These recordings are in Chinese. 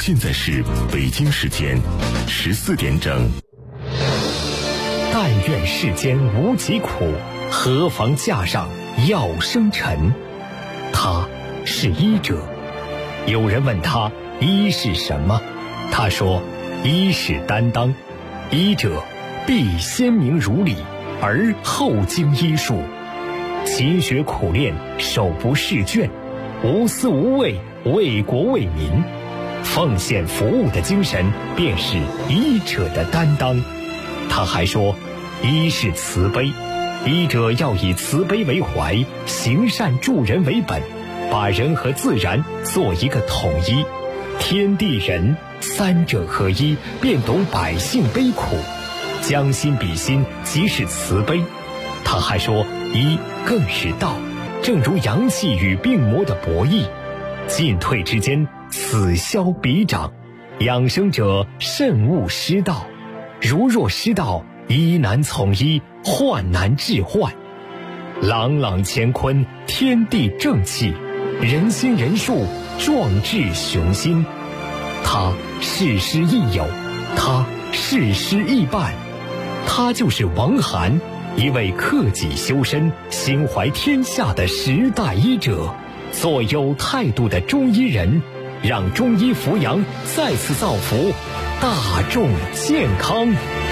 现在是北京时间14点整。 但愿世间无疾苦，何妨架上药生尘。他是医者。有人问他医是什么，他说医是担当，医者必先明如理，而后经医术，勤学苦练，手不释卷，无私无畏，为国为民，奉献服务的精神便是医者的担当。他还说医是慈悲，医者要以慈悲为怀，行善助人为本，把人和自然做一个统一，天地人三者合一，便懂百姓悲苦，将心比心，即是慈悲。他还说医更是道，正如阳气与病魔的博弈，进退之间，此消彼长，养生者慎勿失道，如若失道，医难从医，患难治患。朗朗乾坤，天地正气，人心人术，壮志雄心。他事师亦友，他事师亦伴，他就是王涵，一位克己修身、心怀天下的时代医者，做有态度的中医人，让中医扶阳再次造福大众健康。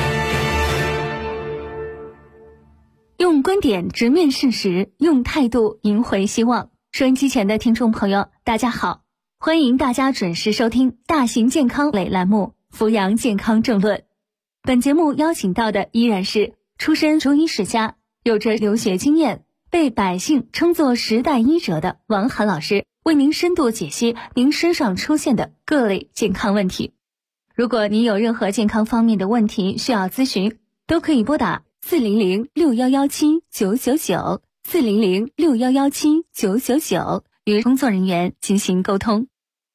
用观点直面事实，用态度赢回希望。收音机前的听众朋友，大家好，欢迎大家准时收听大型健康类栏目《扶阳健康政论》。本节目邀请到的依然是出身中医世家，有着留学经验，被百姓称作时代医者的王涵老师，为您深度解析您身上出现的各类健康问题。如果您有任何健康方面的问题需要咨询，都可以拨打400-6117-999 400-6117-999与工作人员进行沟通。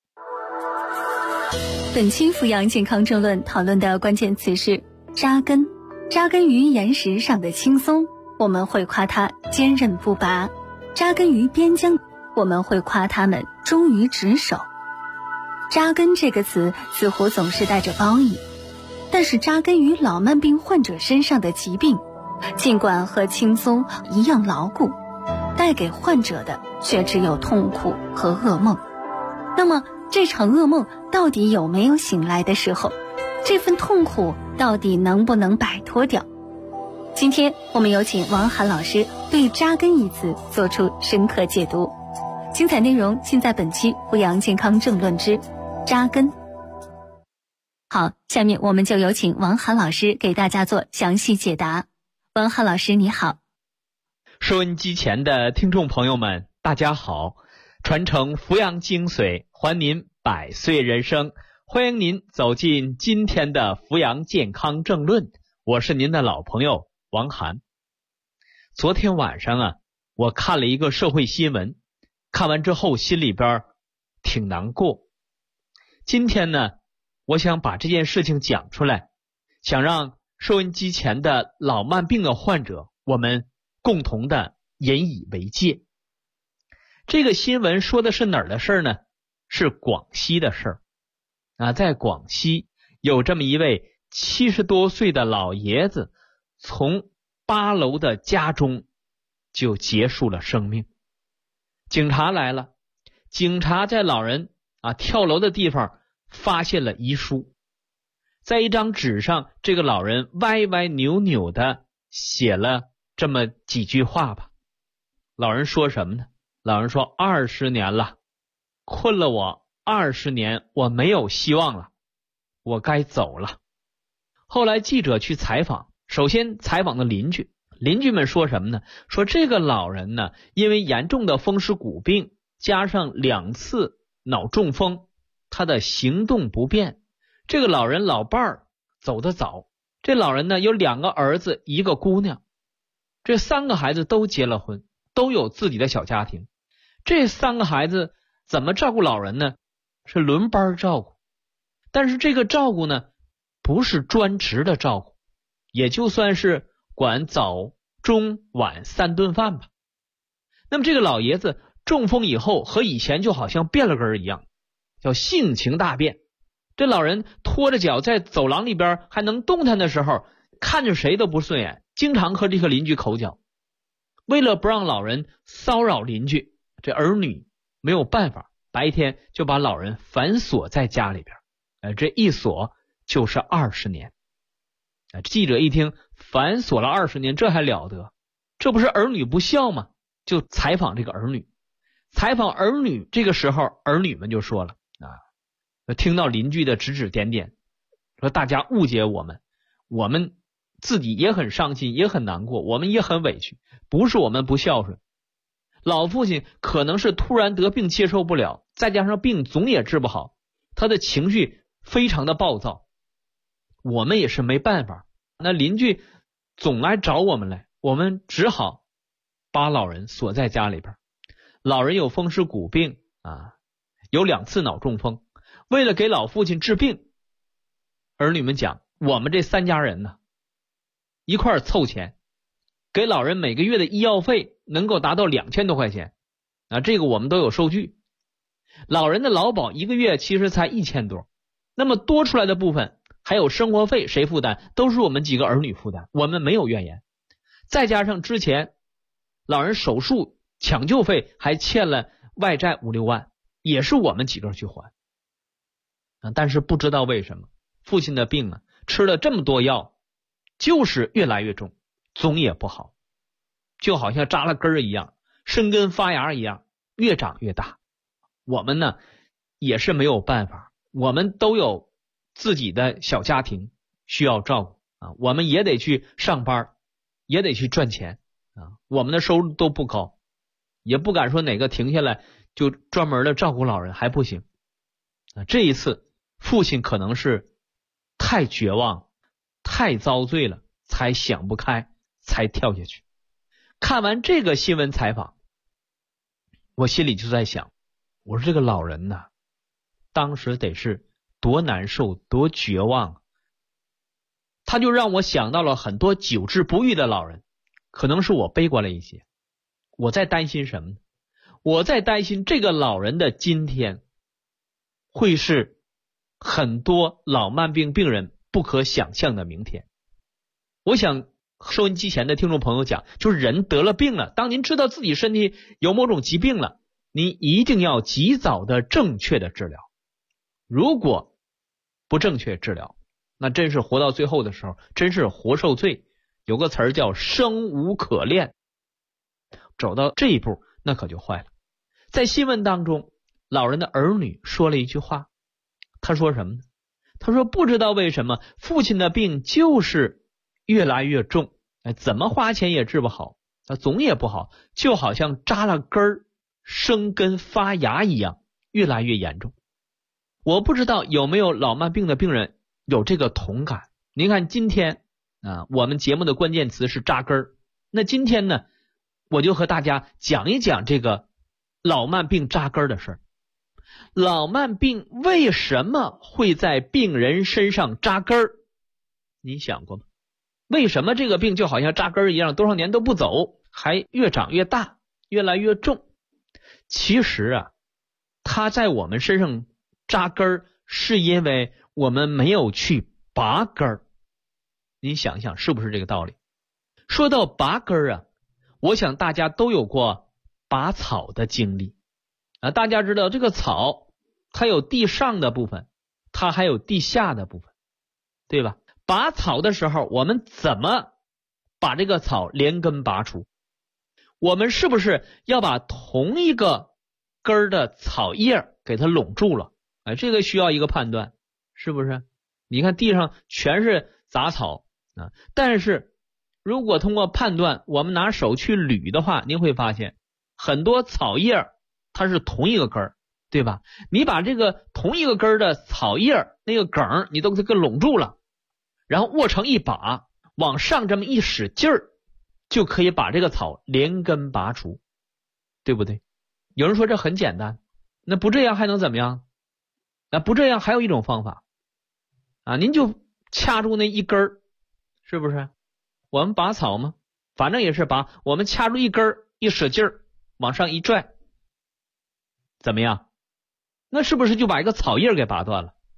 本期扶阳健康政论讨论的关键词是扎根。扎根于岩石上的青松，我们会夸它坚韧不拔；扎根于边疆，我们会夸它们忠于职守。扎根这个词似乎总是带着褒义，但是扎根于老慢病患者身上的疾病，尽管和青松一样牢固，带给患者的却只有痛苦和噩梦。那么这场噩梦到底有没有醒来的时候？这份痛苦到底能不能摆脱掉？今天我们有请王涵老师对扎根一词做出深刻解读。精彩内容尽在本期扶阳健康政论之扎根。好，下面我们就有请王涵老师给大家做详细解答。王涵老师你好。 收音机前的听众朋友们大家好，传承扶阳精髓，还您百岁人生，欢迎您走进今天的扶阳健康政论，我是您的老朋友王涵。昨天晚上我看了一个社会新闻，看完之后心里边挺难过。今天呢，我想把这件事情讲出来，想让收音机前的老慢病的患者，我们共同的引以为戒。这个新闻说的是哪儿的事儿呢？是广西的事儿。在广西有这么一位70多岁的老爷子，从8楼的家中就结束了生命。警察来了，警察在老人跳楼的地方发现了遗书，在一张纸上，这个老人歪歪扭扭的写了这么几句话吧。老人说什么呢？老人说20年了，困了我20年，我没有希望了，我该走了。后来记者去采访，首先采访的邻居们说什么呢？说这个老人呢，因为严重的风湿骨病加上2次脑中风，他的行动不便。这个老人老伴儿走得早，这老人呢有2个儿子1个姑娘，这3个孩子都结了婚，都有自己的小家庭。这3个孩子怎么照顾老人呢？是轮班照顾，但是这个照顾呢不是专职的照顾，也就算是管早中晚3顿饭吧。那么这个老爷子中风以后和以前就好像变了根一样，叫性情大变， 这老人拖着脚在走廊里边还能动弹的时候，看着谁都不顺眼，经常和这个邻居口角。为了不让老人骚扰邻居，这儿女没有办法，白天就把老人反锁在家里边。这一锁就是20年。记者一听反锁了20年，这还了得？这不是儿女不孝吗？就采访这个儿女。采访儿女，这个时候儿女们就说了听到邻居的指指点点，说大家误解我们，我们自己也很伤心，也很难过，我们也很委屈，不是我们不孝顺。老父亲可能是突然得病接受不了，再加上病总也治不好，他的情绪非常的暴躁，我们也是没办法。那邻居总来找我们来，我们只好把老人锁在家里边。老人有风湿骨病有2次脑中风，为了给老父亲治病，儿女们讲，我们这3家人呢一块凑钱，给老人每个月的医药费能够达到2000多块钱这个我们都有收据。老人的劳保一个月其实才1000多，那么多出来的部分还有生活费谁负担？都是我们几个儿女负担，我们没有怨言。再加上之前老人手术抢救费还欠了外债5、6万，也是我们几个去还但是不知道为什么父亲的病吃了这么多药，就是越来越重，总也不好，就好像扎了根儿一样，生根发芽一样，越长越大。我们呢也是没有办法，我们都有自己的小家庭需要照顾我们也得去上班，也得去赚钱我们的收入都不高，也不敢说哪个停下来就专门的照顾老人还不行这一次父亲可能是太绝望太遭罪了，才想不开才跳下去。看完这个新闻采访，我心里就在想，我说这个老人当时得是多难受多绝望他就让我想到了很多久治不愈的老人。可能是我悲观了一些，我在担心什么呢？我在担心这个老人的今天会是很多老慢病病人不可想象的明天。我想收音机前的听众朋友讲，就是人得了病了，当您知道自己身体有某种疾病了，你一定要及早的正确的治疗。如果不正确治疗，那真是活到最后的时候真是活受罪。有个词儿叫生无可恋，走到这一步那可就坏了。在新闻当中，老人的儿女说了一句话，他说什么呢？他说不知道为什么父亲的病就是越来越重，怎么花钱也治不好，总也不好，就好像扎了根儿生根发芽一样，越来越严重。我不知道有没有老慢病的病人有这个同感。您看今天我们节目的关键词是扎根儿，那今天呢我就和大家讲一讲这个老慢病扎根的事儿。老慢病为什么会在病人身上扎根儿？你想过吗？为什么这个病就好像扎根一样，多少年都不走，还越长越大，越来越重？其实它在我们身上扎根是因为我们没有去拔根儿。您想想是不是这个道理？说到拔根儿我想大家都有过拔草的经历大家知道这个草它有地上的部分，它还有地下的部分，对吧？拔草的时候我们怎么把这个草连根拔除？我们是不是要把同一个根儿的草叶给它拢住了？这个需要一个判断，是不是？你看地上全是杂草但是如果通过判断我们拿手去捋的话，您会发现很多草叶它是同一个根儿，对吧？你把这个同一个根儿的草叶那个梗你都给它拢住了，然后握成一把，往上这么一使劲儿，就可以把这个草连根拔除，对不对？有人说这很简单，那不这样还能怎么样？那不这样还有一种方法您就掐住那一根儿，是不是？我们拔草嘛，反正也是拔，我们掐住一根儿，一使劲儿往上一拽，怎么样？那是不是就把一个草叶给拔断了？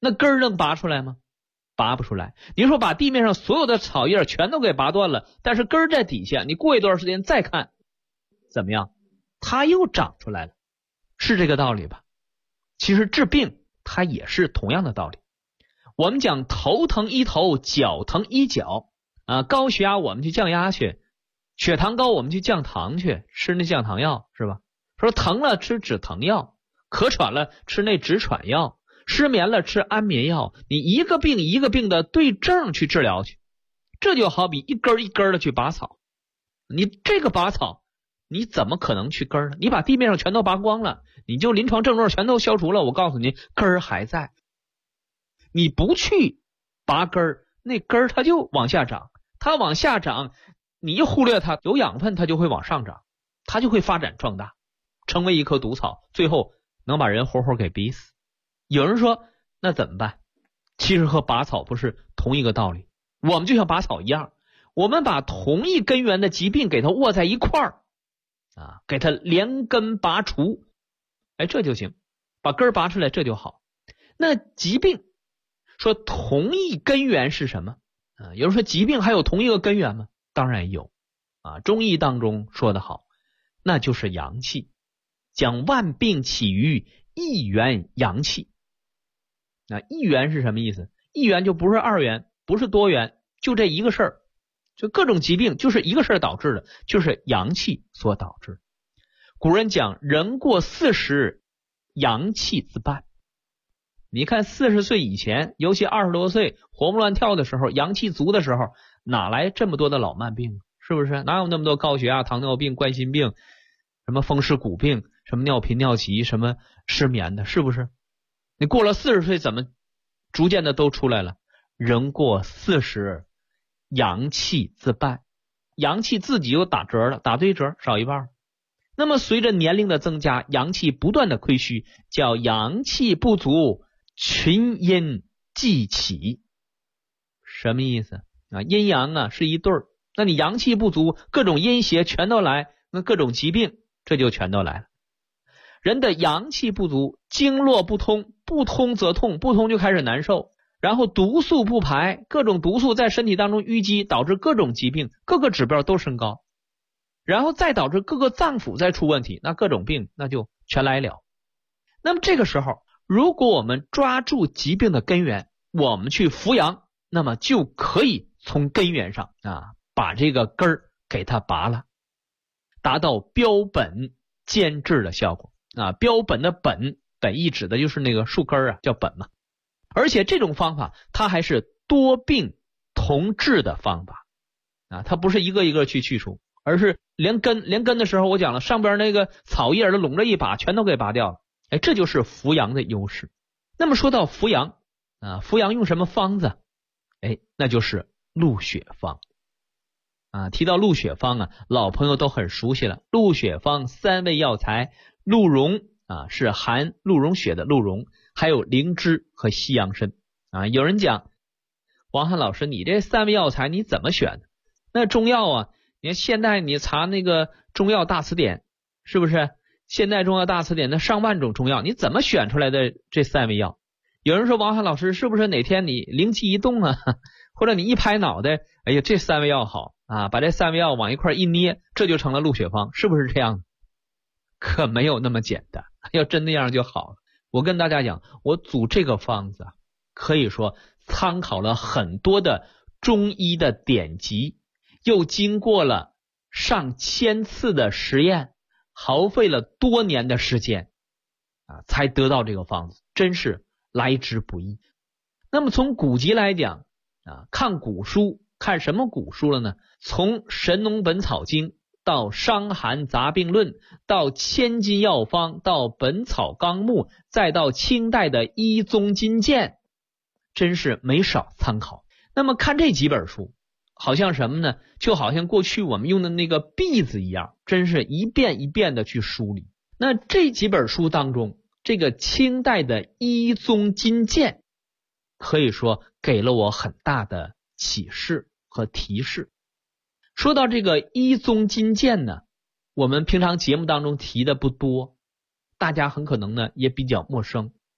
那根儿能拔出来吗？拔不出来。你说把地面上所有的草叶全都给拔断了，但是根儿在底下，你过一段时间再看，怎么样？它又长出来了，是这个道理吧？其实治病它也是同样的道理。我们讲头疼医头，脚疼医脚啊，高血压我们去降压去，血糖高我们去降糖去，吃那降糖药是吧？说疼了吃止疼药，咳喘了吃那止喘药，失眠了吃安眠药，你一个病一个病的对症去治疗去。这就好比一根一根的去拔草，你这个拔草你怎么可能去根呢？你把地面上全都拔光了，你就临床症状全都消除了，我告诉你根儿还在。你不去拔根儿，那根儿它就往下长，它往下长，你一忽略它，有养分它就会往上长，它就会发展壮大，成为一棵毒草，最后能把人活活给逼死。有人说那怎么办？其实和拔草不是同一个道理。我们就像拔草一样，我们把同一根源的疾病给它握在一块儿啊，给它连根拔除，这就行，把根儿拔出来，这就好。那疾病说同一根源是什么啊？有人说疾病还有同一个根源吗？当然有啊。中医当中说得好，那就是阳气，讲万病起于一元阳气。那一元是什么意思？一元就不是二元，不是多元，就这一个事儿，就各种疾病就是一个事儿导致的，就是阳气所导致。古人讲人过40，阳气自半。你看40岁以前，尤其20多岁活蹦乱跳的时候，阳气足的时候，哪来这么多的老慢病？是不是？哪有那么多高血压、糖尿病、冠心病，什么风湿骨病，什么尿频尿急，什么失眠的，是不是？你过了40岁怎么逐渐的都出来了？人过40，阳气自半，阳气自己又打折了，打对折，少一半。那么随着年龄的增加，阳气不断的亏虚，叫阳气不足，群阴既起。什么意思啊？阴阳啊是一对儿，那你阳气不足，各种阴邪全都来，那各种疾病这就全都来了。人的阳气不足，经络不通，不通则痛，不通就开始难受，然后毒素不排，各种毒素在身体当中淤积，导致各种疾病，各个指标都升高，然后再导致各个脏腑再出问题，那各种病那就全来了。那么这个时候，如果我们抓住疾病的根源，我们去扶阳，那么就可以从根源上把这个根儿给它拔了，达到标本兼治的效果标本的本意指的就是那个树根叫本嘛。而且这种方法它还是多病同治的方法它不是一个一个去除，而是连根的时候我讲了，上边那个草叶都拢着一把全都给拔掉了。这就是扶阳的优势。那么说到扶阳扶阳用什么方子？那就是鹿血方提到鹿血方老朋友都很熟悉了。鹿血方3味药材，鹿茸是含鹿茸血的鹿茸，还有灵芝和西洋参有人讲，王翰老师你这3味药材你怎么选的？那中药你看现代你查那个中药大词典，是不是现代中药大词典那上万种中药，你怎么选出来的这3味药？有人说王翰老师是不是哪天你灵机一动或者你一拍脑袋，哎呀这3味药好把这3味药往一块一捏，这就成了鹿血方，是不是这样？可没有那么简单，要真那样就好了。我跟大家讲，我组这个方子可以说参考了很多的中医的典籍，又经过了上千次的实验，耗费了多年的时间才得到这个方子，真是来之不易。那么从古籍来讲看古书，看什么古书了呢？从《神农本草经》到《伤寒杂病论》，到《千金药方》，到《本草纲目》，再到清代的《医宗金鉴》，真是没少参考。那么看这几本书，好像什么呢？就好像过去我们用的那个篦子一样，真是一遍一遍的去梳理。那这几本书当中，这个清代的《医宗金鉴》可以说给了我很大的启示和提示。说到这个医宗金鉴呢，我们平常节目当中提的不多，大家很可能呢也比较陌生。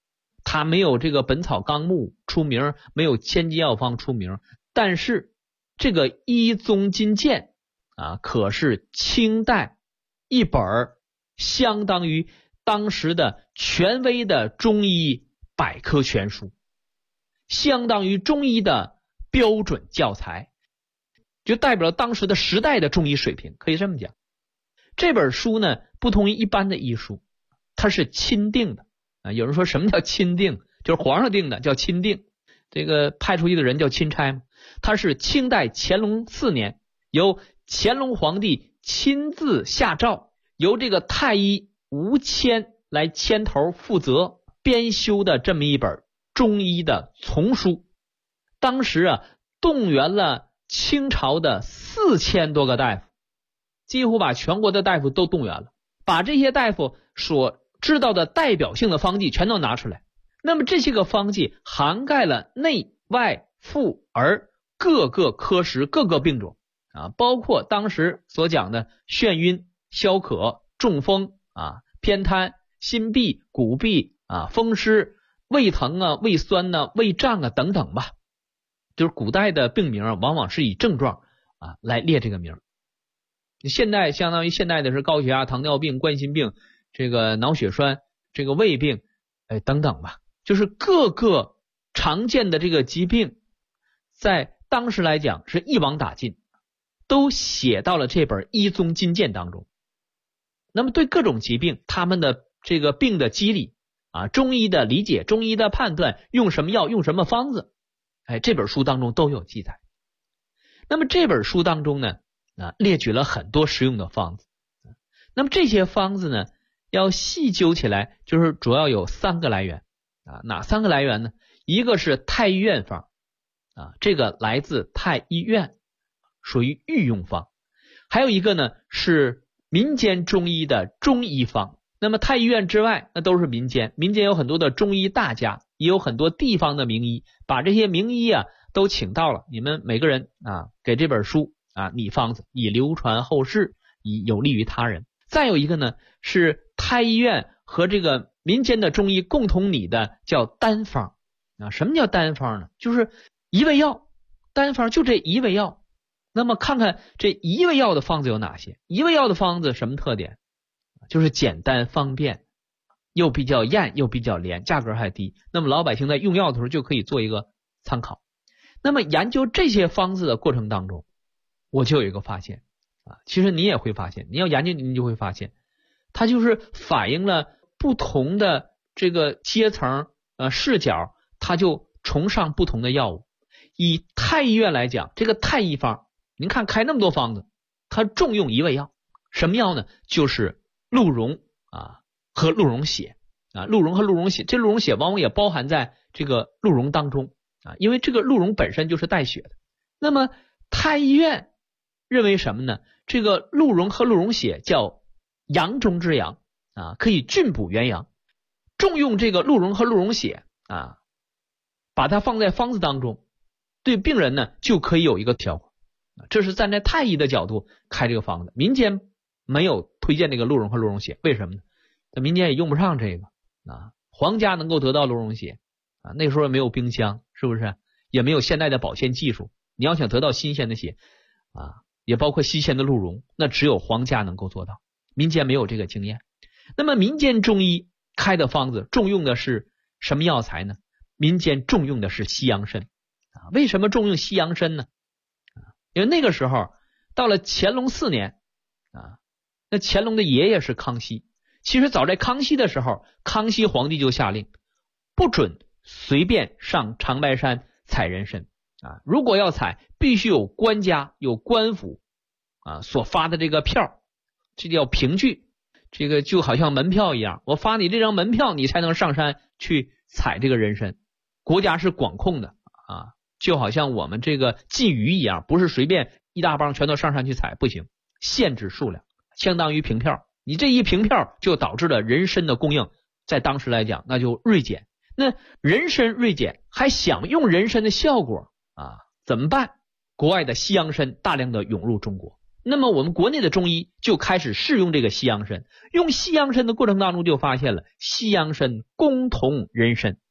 它没有这个《本草纲目》出名，没有《千金药方》出名，但是这个《医宗金鉴》可是清代一本相当于当时的权威的中医百科全书，相当于中医的标准教材，就代表当时的时代的中医水平，可以这么讲。这本书呢，不同于一般的医书，它是钦定的有人说什么叫钦定？就是皇上定的，叫钦定。这个派出去的人叫钦差嘛。它是清代乾隆4年由乾隆皇帝亲自下诏，由这个太医吴谦来牵头负责编修的这么一本中医的丛书。当时动员了清朝的4000多个大夫，几乎把全国的大夫都动员了，把这些大夫所知道的代表性的方剂全都拿出来。那么这些个方剂涵盖了内外妇儿各个科室各个病种包括当时所讲的眩晕、消渴、中风偏瘫、心痹、骨痹风湿、胃疼胃酸胃胀等等吧。就是古代的病名往往是以症状来列这个名。现代相当于现代的是高血压、糖尿病、冠心病、这个脑血栓、这个胃病等等吧。就是各个常见的这个疾病在当时来讲是一网打尽，都写到了这本《医宗金鉴》当中。那么对各种疾病他们的这个病的机理中医的理解、中医的判断，用什么药、用什么方子这本书当中都有记载。那么这本书当中呢列举了很多实用的方子。那么这些方子呢要细究起来，就是主要有3个来源哪3个来源呢？一个是太医院方这个来自太医院，属于御用方。还有一个呢是民间中医的中医方。那么太医院之外那都是民间有很多的中医大家，也有很多地方的名医，把这些名医都请到了，你们每个人给这本书拟方子，以流传后世，以有利于他人。再有一个呢是太医院和这个民间的中医共同拟的叫单方什么叫单方呢？就是一味药，单方就这一味药。那么看看这一味药的方子有哪些？一味药的方子什么特点？就是简单方便，又比较验又比较廉，价格还低。那么老百姓在用药的时候就可以做一个参考。那么研究这些方子的过程当中，我就有一个发现其实你也会发现，你要研究你就会发现，它就是反映了不同的这个阶层视角，它就崇尚不同的药物。以太医院来讲，这个太医方您看开那么多方子，它重用一味药。什么药呢？就是鹿茸和鹿茸血鹿茸和鹿茸血，这鹿茸血往往也包含在这个鹿茸当中因为这个鹿茸本身就是带血的。那么太医院认为什么呢？这个鹿茸和鹿茸血叫阳中之阳可以菌补元阳，重用这个鹿茸和鹿茸血把它放在方子当中，对病人呢就可以有一个效果。这是站在太医的角度开这个方子，民间没有推荐这个鹿茸和鹿茸血，为什么呢？民间也用不上这个皇家能够得到鹿茸血那时候也没有冰箱，是不是？也没有现代的保鲜技术，你要想得到新鲜的血也包括新鲜的鹿茸，那只有皇家能够做到，民间没有这个经验。那么民间中医开的方子重用的是什么药材呢？民间重用的是西洋参为什么重用西洋参呢？因为那个时候到了乾隆4年那乾隆的爷爷是康熙。其实早在康熙的时候，康熙皇帝就下令不准随便上长白山采人参如果要采，必须有官家有官府所发的这个票，这叫凭据，这个就好像门票一样，我发你这张门票，你才能上山去采这个人参。国家是管控的就好像我们这个禁渔一样，不是随便一大帮全都上山去采，不行，限制数量，相当于凭票。你这一凭票就导致了人参的供应在当时来讲那就锐减。那人参锐减，还想用人参的效果怎么办？国外的西洋参大量的涌入中国，那么我们国内的中医就开始试用这个西洋参。用西洋参的过程当中就发现了西洋参攻同人参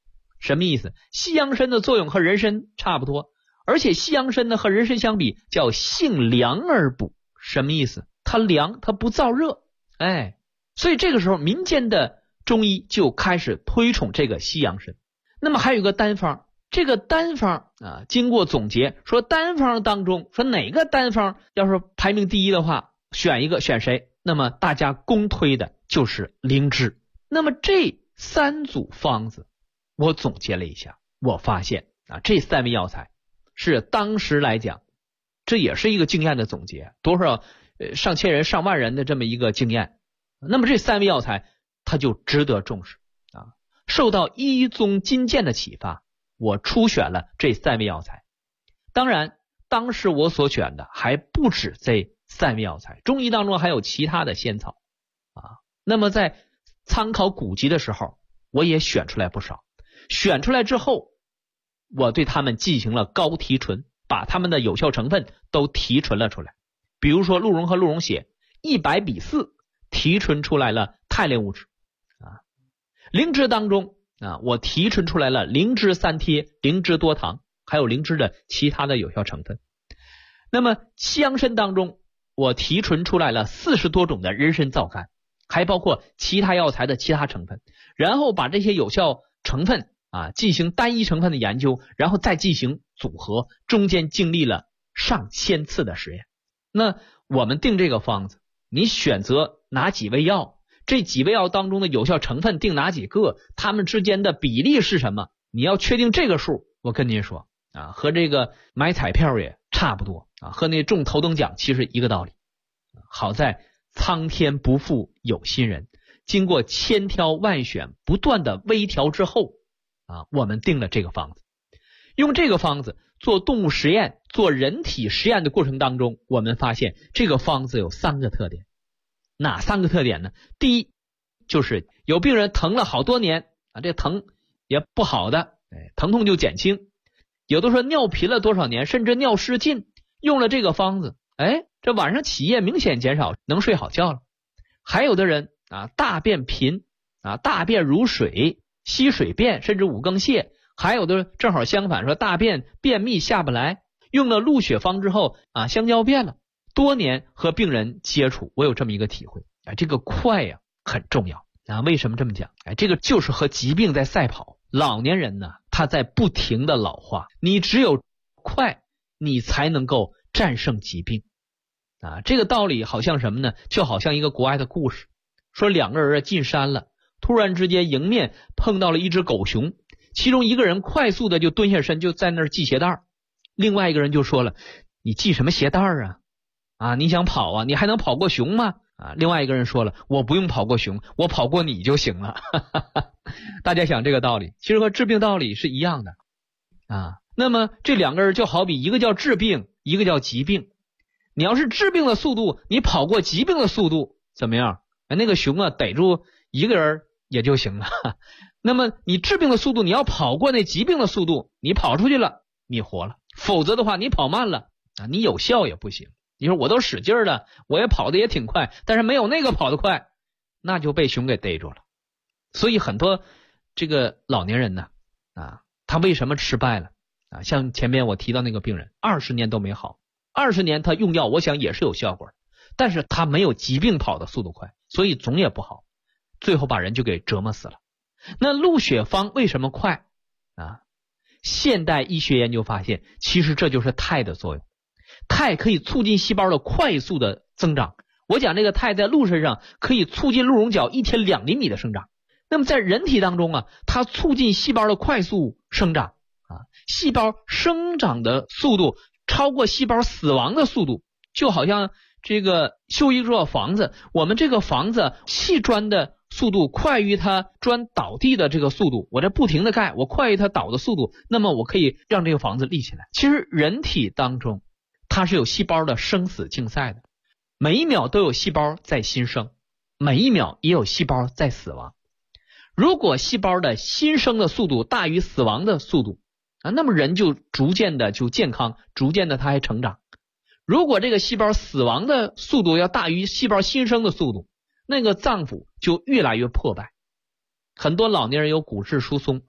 什么意思？西洋参的作用和人参差不多，而且西洋参呢和人参相比叫性凉而补。什么意思？它凉，它不燥热。所以这个时候民间的中医就开始推崇这个西洋参。那么还有一个单方，这个单方经过总结说，单方当中说哪个单方要是排名第一的话，选一个，选谁？那么大家公推的就是灵芝。那么这3组方子我总结了一下，我发现这3味药材是当时来讲，这也是一个经验的总结，多少上千人上万人的这么一个经验。那么这3味药材它就值得重视受到医宗金鉴的启发，我初选了这3味药材。当然当时我所选的还不止这3味药材，中医当中还有其他的仙草那么在参考古籍的时候我也选出来不少，选出来之后我对它们进行了高提纯，把它们的有效成分都提纯了出来。比如说鹿茸和鹿茸血100比4提纯出来了肽类物质灵芝当中我提纯出来了灵芝3贴、灵芝多糖，还有灵芝的其他的有效成分。那么西洋参当中我提纯出来了40多种的人参皂苷，还包括其他药材的其他成分，然后把这些有效成分进行单一成分的研究，然后再进行组合，中间经历了上千次的实验。那我们定这个方子，你选择哪几味药，这几味药当中的有效成分定哪几个，它们之间的比例是什么，你要确定这个数。我跟您说和这个买彩票也差不多和那中头等奖其实一个道理。好在苍天不负有心人，经过千挑万选不断的微调之后我们定了这个方子。用这个方子做动物实验、做人体实验的过程当中，我们发现这个方子有3个特点。哪3个特点呢？第一，就是有病人疼了好多年这疼也不好的疼痛就减轻，有的说尿频了多少年，甚至尿失禁，用了这个方子这晚上起夜明显减少，能睡好觉了。还有的人大便频大便如水，稀水便，甚至五更泻。还有的正好相反，说大便便秘下不来，用了鹿血方之后香蕉便了。多年和病人接触，我有这么一个体会这个快很重要为什么这么讲这个就是和疾病在赛跑。老年人呢他在不停的老化，你只有快你才能够战胜疾病这个道理好像什么呢？就好像一个国外的故事，说2个人进山了，突然之间迎面碰到了一只狗熊，其中一个人快速的就蹲下身，就在那儿系鞋带，另外一个人就说了，你系什么鞋带你想跑你还能跑过熊吗？另外一个人说了，我不用跑过熊，我跑过你就行了大家想这个道理其实和治病道理是一样的那么这2个人就好比一个叫治病，一个叫疾病。你要是治病的速度，你跑过疾病的速度怎么样？那个熊逮住一个人也就行了那么你治病的速度，你要跑过那疾病的速度，你跑出去了你活了，否则的话你跑慢了你有效也不行。你说我都使劲了，我也跑得也挺快，但是没有那个跑得快，那就被熊给逮住了。所以很多这个老年人呢他为什么失败了像前面我提到那个病人20年都没好，20年他用药我想也是有效果，但是他没有疾病跑的速度快，所以总也不好，最后把人就给折磨死了。那鹿血方为什么快现代医学研究发现，其实这就是肽的作用。肽可以促进细胞的快速的增长，我讲这个肽在鹿身上可以促进鹿茸角1天2厘米的生长。那么在人体当中它促进细胞的快速生长细胞生长的速度超过细胞死亡的速度，就好像这个修一座房子，我们这个房子砌砖的速度快于它砖倒地的这个速度，我这不停的盖，我快于它倒的速度，那么我可以让这个房子立起来。其实人体当中它是有细胞的生死竞赛的，每一秒都有细胞在新生，每一秒也有细胞在死亡。如果细胞的新生的速度大于死亡的速度那么人就逐渐的就健康，逐渐的它还成长。如果这个细胞死亡的速度要大于细胞新生的速度，那个脏腑就越来越破败。很多老年人有骨质疏松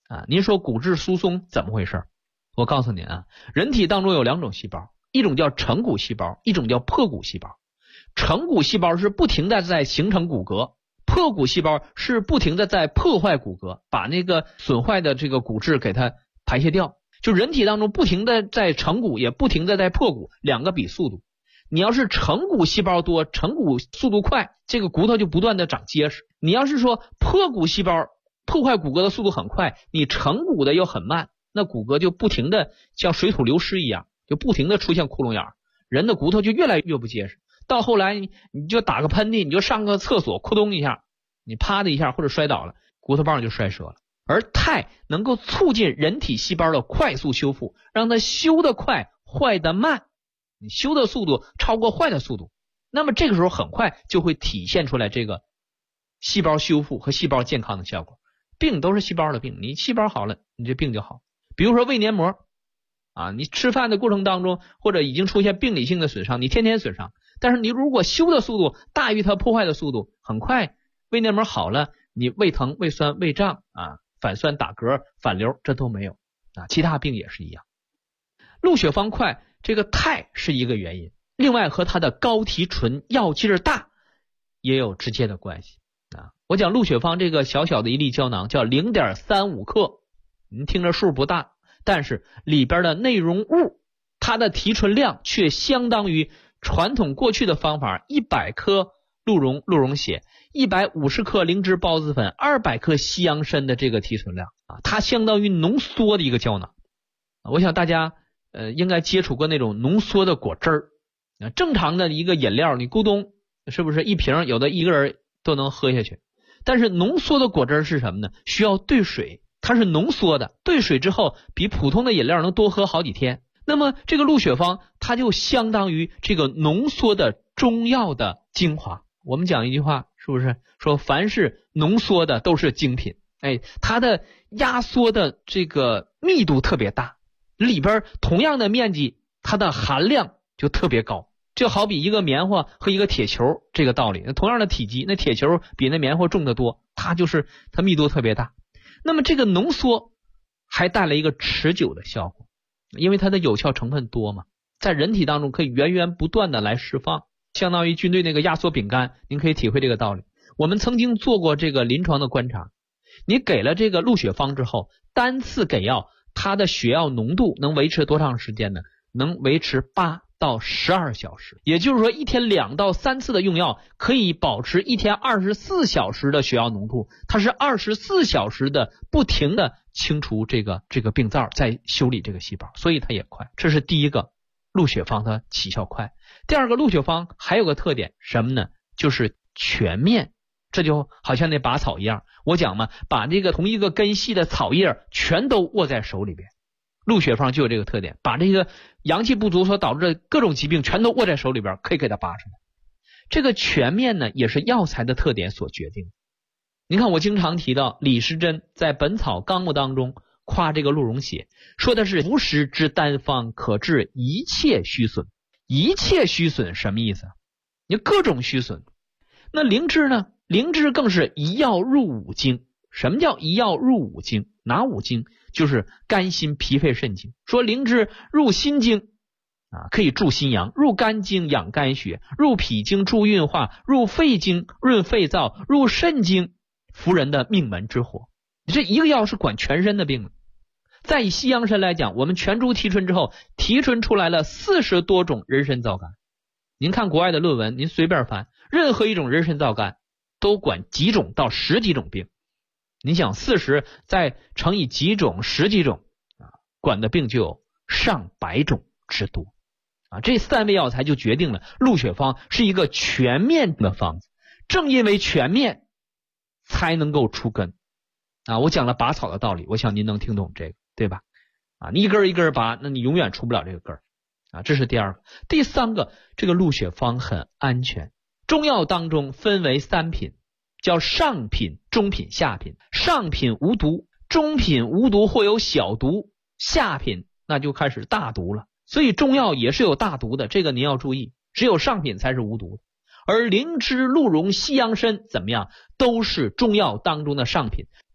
您说骨质疏松怎么回事？我告诉您啊，人体当中有2种细胞，一种叫成骨细胞，一种叫破骨细胞。成骨细胞是不停的在形成骨骼，破骨细胞是不停的在破坏骨骼，把那个损坏的这个骨质给它排泄掉。就人体当中不停的在成骨，也不停的在破骨，两个比速度。你要是成骨细胞多，成骨速度快，这个骨头就不断的长结实。你要是说破骨细胞破坏骨骼的速度很快，你成骨的又很慢，那骨骼就不停的像水土流失一样，就不停的出现窟窿眼，人的骨头就越来越不结实。到后来你就打个喷嚏，你就上个厕所，咕咚一下，你啪的一下或者摔倒了，骨头棒就摔折了。而钛能够促进人体细胞的快速修复，让它修得快，坏得慢，你修的速度超过坏的速度，那么这个时候很快就会体现出来这个细胞修复和细胞健康的效果。病都是细胞的病，你细胞好了，你这病就好。比如说胃黏膜你吃饭的过程当中，或者已经出现病理性的损伤，你天天损伤，但是你如果修的速度大于它破坏的速度，很快胃黏膜好了，你胃疼、胃酸、胃胀反酸、打嗝、反流，这都没有其他病也是一样。入血方快，这个钛是一个原因，另外和它的高提纯、药劲儿大也有直接的关系我讲入血方这个小小的一粒胶囊叫 0.35 克，您听着数不大，但是里边的内容物它的提纯量却相当于传统过去的方法100克鹿茸血、150克灵芝孢子粉、200克西洋参的这个提纯量它相当于浓缩的一个胶囊我想大家应该接触过那种浓缩的果汁儿正常的一个饮料你咕咚是不是一瓶有的一个人都能喝下去，但是浓缩的果汁是什么呢？需要兑水，它是浓缩的，兑水之后比普通的饮料能多喝好几天。那么这个入血方它就相当于这个浓缩的中药的精华。我们讲一句话是不是说凡是浓缩的都是精品，它的压缩的这个密度特别大，里边同样的面积它的含量就特别高，就好比一个棉花和一个铁球这个道理，同样的体积，那铁球比那棉花重得多，它密度特别大。那么这个浓缩还带来一个持久的效果，因为它的有效成分多嘛，在人体当中可以源源不断的来释放，相当于军队那个压缩饼干，您可以体会这个道理。我们曾经做过这个临床的观察，你给了这个入血方之后，单次给药，它的血药浓度能维持多长时间呢？能维持8到12小时，也就是说一天2到3次的用药可以保持一天24小时的血药浓度，它是24小时的不停的清除这个病灶，在修理这个细胞，所以它也快。这是第一个入血方它起效快。第二个入血方还有个特点什么呢？就是全面，这就好像那拔草一样，我讲嘛，把这个同一个根系的草叶全都握在手里边，入血方就有这个特点，把这个阳气不足所导致的各种疾病全都握在手里边，可以给它拔出来。这个全面呢，也是药材的特点所决定的。您看我经常提到李时珍在《本草纲目》当中夸这个鹿茸血，说的是服食之单方，可治一切虚损。一切虚损什么意思？你各种虚损。那灵芝呢？灵芝更是一药入5经。什么叫一药入5经？哪5经？就是肝心脾肺肾经。说灵芝入心经可以助心阳，入肝经养肝血，入脾经助运化，入肺经润肺燥，入肾经扶人的命门之火。这一个药是管全身的病的。再以西洋参来讲，我们全株提纯之后，提纯出来了40多种人参皂苷。您看国外的论文，您随便翻，任何一种人参皂苷都管几种到10几种病。你想40再乘以几种10几种管的病就有上百种之多这3味药材就决定了入血方是一个全面的方子。正因为全面才能够出根我讲了拔草的道理，我想您能听懂这个，对吧？你一根一根拔，那你永远出不了这个根这是第二个。第三个，这个入血方很安全。中药当中分为3品，叫上品、中品、下品。上品无毒，中品无毒或有小毒，下品那就开始大毒了。所以中药也是有大毒的，这个您要注意，只有上品才是无毒的。而灵芝、鹿茸、西洋参怎么样，都是中药当中的上品。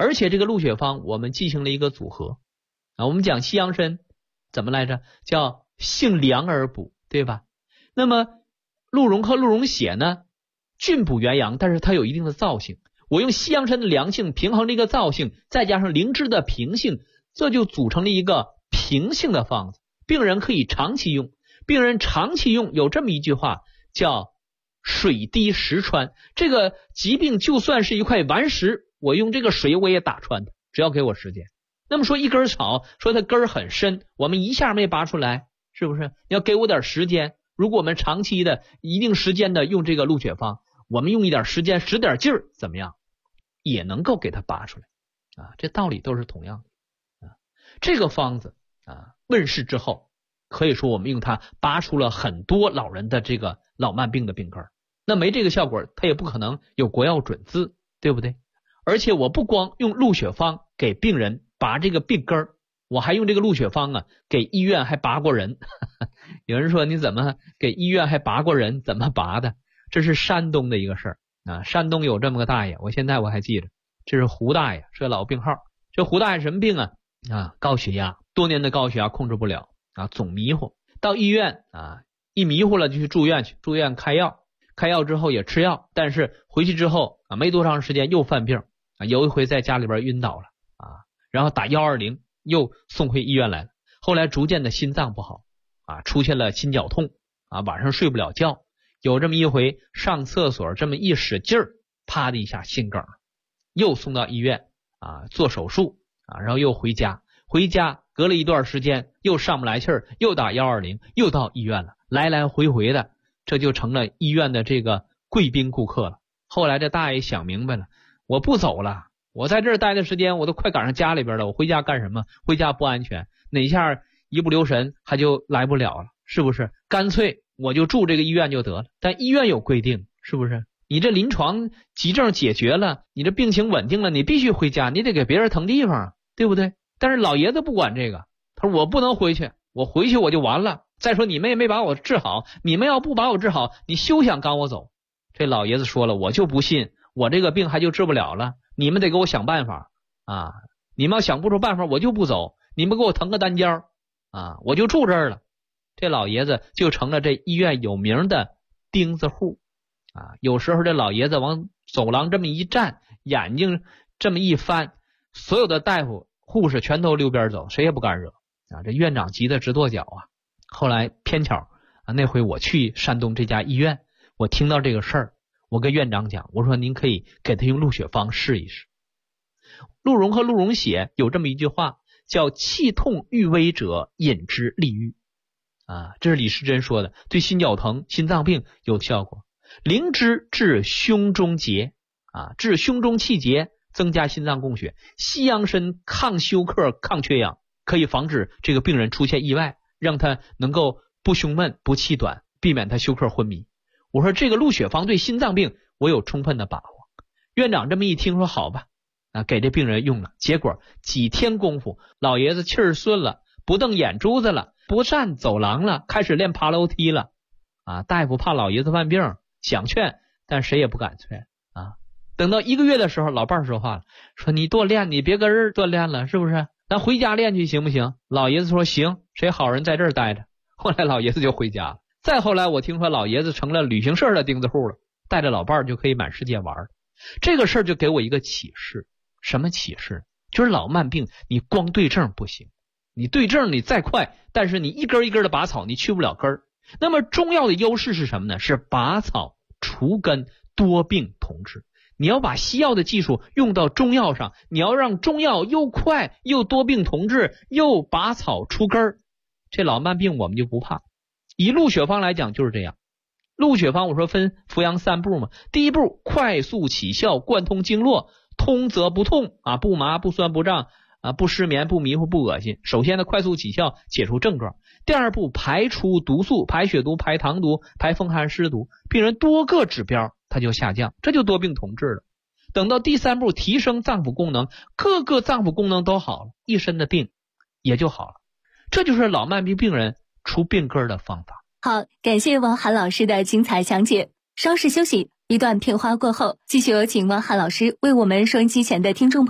而且这个鹿血方我们进行了一个组合啊，我们讲西洋参怎么来着？叫性凉而补，对吧？那么鹿茸和鹿茸血呢，峻补元阳，但是它有一定的燥性。我用西洋参的凉性平衡这个燥性，再加上灵芝的平性，这就组成了一个平性的方子，病人可以长期用。病人长期用有这么一句话叫水滴石穿，这个疾病就算是一块顽石，我用这个水我也打穿它，只要给我时间。那么说一根草，说它根儿很深，我们一下没拔出来，是不是？你要给我点时间。如果我们长期的一定时间的用这个鹿血方，我们用一点时间使点劲儿，怎么样也能够给它拔出来啊，这道理都是同样的啊。这个方子啊问世之后，可以说我们用它拔出了很多老人的这个老慢病的病根。那没这个效果，它也不可能有国药准字，对不对？而且我不光用鹿血方给病人拔这个病根，我还用这个鹿血方啊给医院还拔过人。有人说你怎么给医院还拔过人？怎么拔的？这是山东的一个事儿啊。山东有这么个大爷，现在我还记着，这是胡大爷，是个老病号。这胡大爷什么病啊？高血压，多年的高血压控制不了啊，总迷糊。到医院啊，一迷糊了就去住院去，住院开药之后也吃药，但是回去之后啊，没多长时间又犯病啊。有一回在家里边晕倒了啊，然后打120又送回医院来了。后来逐渐的心脏不好啊，出现了心绞痛啊，晚上睡不了觉。有这么一回上厕所这么一使劲儿，啪的一下心梗，又送到医院啊做手术啊，然后又回家隔了一段时间又上不来气儿，又打120，又到医院了，来来回回的，这就成了医院的这个贵宾顾客了。后来这大爷想明白了，我不走了，我在这儿待的时间我都快赶上家里边了，我回家干什么？回家不安全，哪下一不留神还就来不了了，是不是？干脆我就住这个医院就得了。但医院有规定，是不是？你这临床急症解决了，你这病情稳定了，你必须回家，你得给别人腾地方，对不对？但是老爷子不管这个，他说我不能回去，我回去我就完了。再说你们也没把我治好，你们要不把我治好，你休想赶我走。这老爷子说了，我就不信我这个病还就治不了了，你们得给我想办法啊！你们要想不出办法，我就不走，你们给我腾个单间啊，我就住这儿了。这老爷子就成了这医院有名的钉子户啊！有时候这老爷子往走廊这么一站，眼睛这么一翻，所有的大夫护士全都溜边走，谁也不敢惹啊！这院长急得直跺脚啊！后来偏巧啊，那回我去山东这家医院，我听到这个事儿，我跟院长讲，我说您可以给他用鹿血方试一试。鹿茸和鹿茸血有这么一句话，叫气痛郁微者饮之利愈啊，这是李时珍说的，对心绞疼、心脏病有效果。灵芝治胸中结啊，治胸中气结，增加心脏供血。西洋参抗休克、抗缺氧，可以防止这个病人出现意外，让他能够不胸闷、不气短，避免他休克昏迷。我说这个鹿血方对心脏病我有充分的把握。院长这么一听说好吧啊，给这病人用了，结果几天功夫，老爷子气儿顺了，不瞪眼珠子了，不站走廊了，开始练爬楼梯了啊！大夫怕老爷子犯病，想劝，但谁也不敢劝啊。等到1个月的时候，老伴儿说话了，说你多练，你别跟人锻炼了，是不是？咱回家练去行不行？老爷子说行，谁好人在这儿待着。后来老爷子就回家了。再后来我听说老爷子成了旅行社的钉子户了，带着老伴儿就可以满世界玩。这个事儿就给我一个启示，什么启示？就是老慢病你光对症不行，你对症你再快，但是你一根一根的拔草你去不了根儿。那么中药的优势是什么呢？是拔草除根，多病同治。你要把西药的技术用到中药上，你要让中药又快又多病同治又拔草除根儿，这老慢病我们就不怕。以鹿血方来讲就是这样。鹿血方我说分服阳3步嘛，第一步快速起效，贯通经络，通则不痛啊，不麻不酸不胀啊，不失眠不迷糊不恶心。首先呢，快速起效，解除症状。第二步，排出毒素，排血毒，排糖毒，排风寒湿毒，病人多个指标它就下降，这就多病同治了。等到第3步，提升脏腑功能，各个脏腑功能都好了，一身的病也就好了。这就是老慢病病人除病根的方法。 好，感谢王涵老师的精彩讲解。稍事休息，一段片花过后，继续有请王涵老师为我们收音机前的听众朋友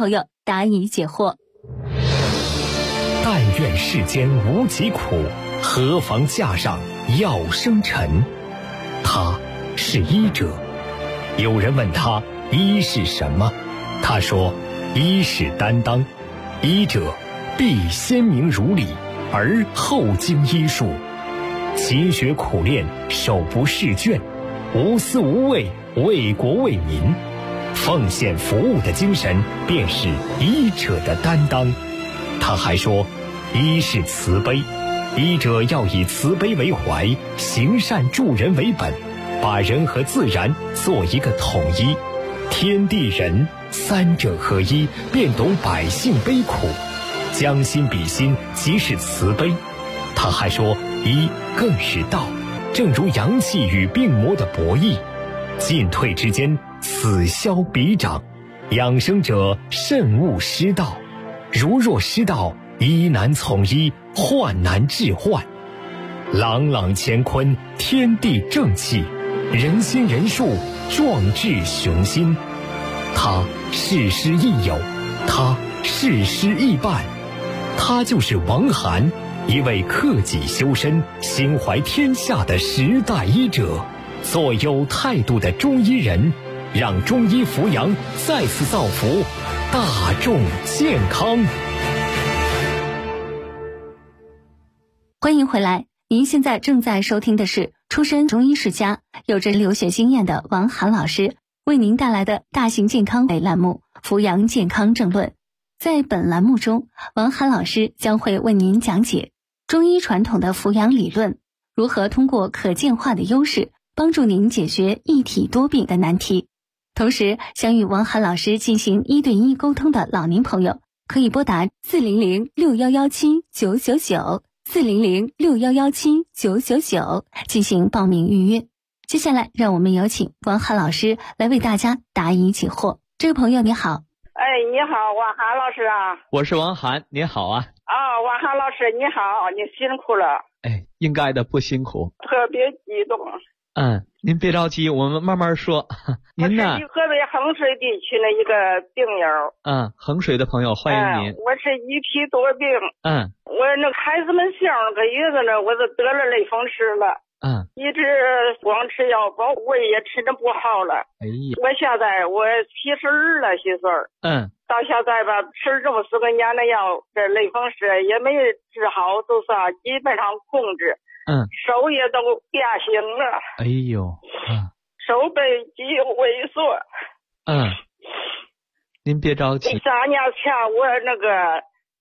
答疑解惑。 但愿世间无疾苦，何妨架上药生尘。他是医者。有人问他医是什么，他说医是担当，医者必先明如理，而后经医术，勤学苦练，手不释卷，无私无畏，为国为民，奉献服务的精神便是医者的担当。他还说医是慈悲，医者要以慈悲为怀，行善助人为本，把人和自然做一个统一，天地人三者合一，便懂百姓悲苦，将心比心，即是慈悲。他还说医更是道，正如阳气与病魔的博弈，进退之间，此消彼长，养生者慎勿失道，如若失道，医难从医，患难治患。朗朗乾坤，天地正气，人心人术，壮志雄心。他事师亦友，他事师亦伴，他就是王涵，一位克己修身、心怀天下的时代医者，做有态度的中医人，让中医扶阳再次造福大众健康。 欢迎回来，您现在正在收听的是出身中医世家、有着留学经验的王涵老师为您带来的大型健康类栏目《扶阳健康正论》。在本栏目中，王涵老师将会为您讲解中医传统的扶阳理论，如何通过可见化的优势帮助您解决一体多病的难题。同时，想与王涵老师进行1对1沟通的老年朋友，可以拨打400-6117-999，400-6117-999进行报名预约。接下来，让我们有请王涵老师来为大家答疑解惑。这位朋友你好。 你好，王涵老师啊。 我是王涵，您好啊。 王涵老师你好，你辛苦了。 应该的，不辛苦。 特别激动。 您别着急，我们慢慢说。您呢？ 我是河北衡水地区的一个病友。 衡水的朋友，欢迎您。 我是一体多病。我那孩子们上个月子呢，我就得了类风湿了。一直光吃药包，胃也吃的不好了。我现在我72了岁数。到现在吧，吃了这么4个年的药，这类风湿也没治好，都是基本上控制。手也都变形了。手背肌萎缩。您别着急。3年前我那个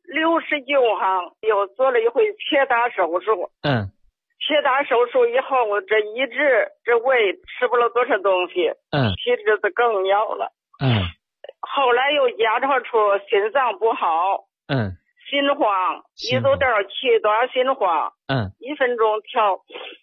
69行又做了一回切大手术。切大手术以后，我这一直这胃吃不了多少东西。体质是更要了。后来又检查出心脏不好。心慌，1.7段心慌。1分钟跳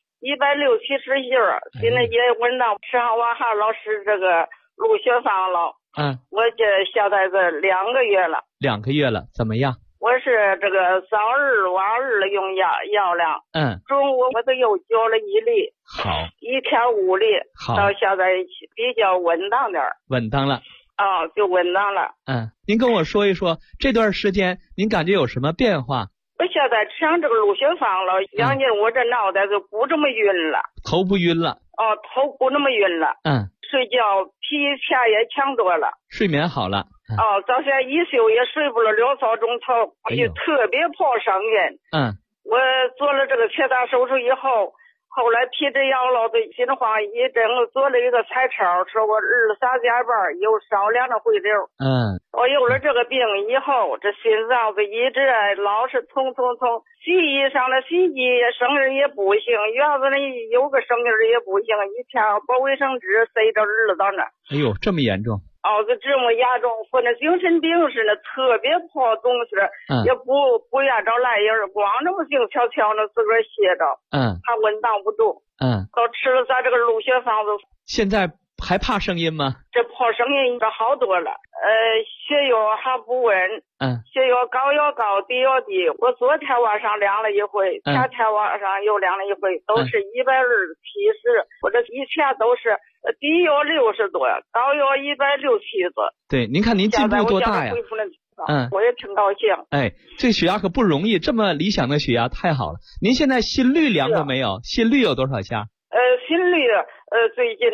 160-170下。现在也闻到吃上王涵老师这个鹿血芳了。我这现在这2个月了。 2个月了，怎么样？ 我是这个早日晚日用药量。中午我都又浇了1粒。 好。 1天5粒。好。到现在比较稳当点。 稳当了。 就稳当了。 您跟我说一说这段时间您感觉有什么变化？ 我现在吃上这个鹿血芳了，将近我这脑袋就不这么晕了。 头不晕了。 头不那么晕了。睡觉比以前也强多了。睡眠好了。早前一宿也睡不了2-3钟头，就特别怕伤人。我做了这个切大手术以后，后来体质药了，对心慌一整，做了一个彩超，说我儿3加班有少量的回流。我有了这个病以后，这心脏子一直老是痛。洗衣上了洗衣声音也不行，院子里有个声音也不行，一天把卫生纸塞着耳朵那。这么严重？就这么严重，和那精神病似的，特别怕东西，也不愿找来人，光这么静悄悄的自个儿歇着。还稳当不住。都吃了咱这个鹿血芳子。现在还怕声音吗？这怕声音这好多了。血压还不稳。血压高压高，低压低。我昨天晚上量了一回，前天晚上又量了一回，都是120-170。我这以前都是低压60多，高压160-170多。对，您看您进步多大呀？ 我也挺高兴。 哎，这血压可不容易，这么理想的血压太好了。您现在心率量过没有？心率有多少下？ 心率最近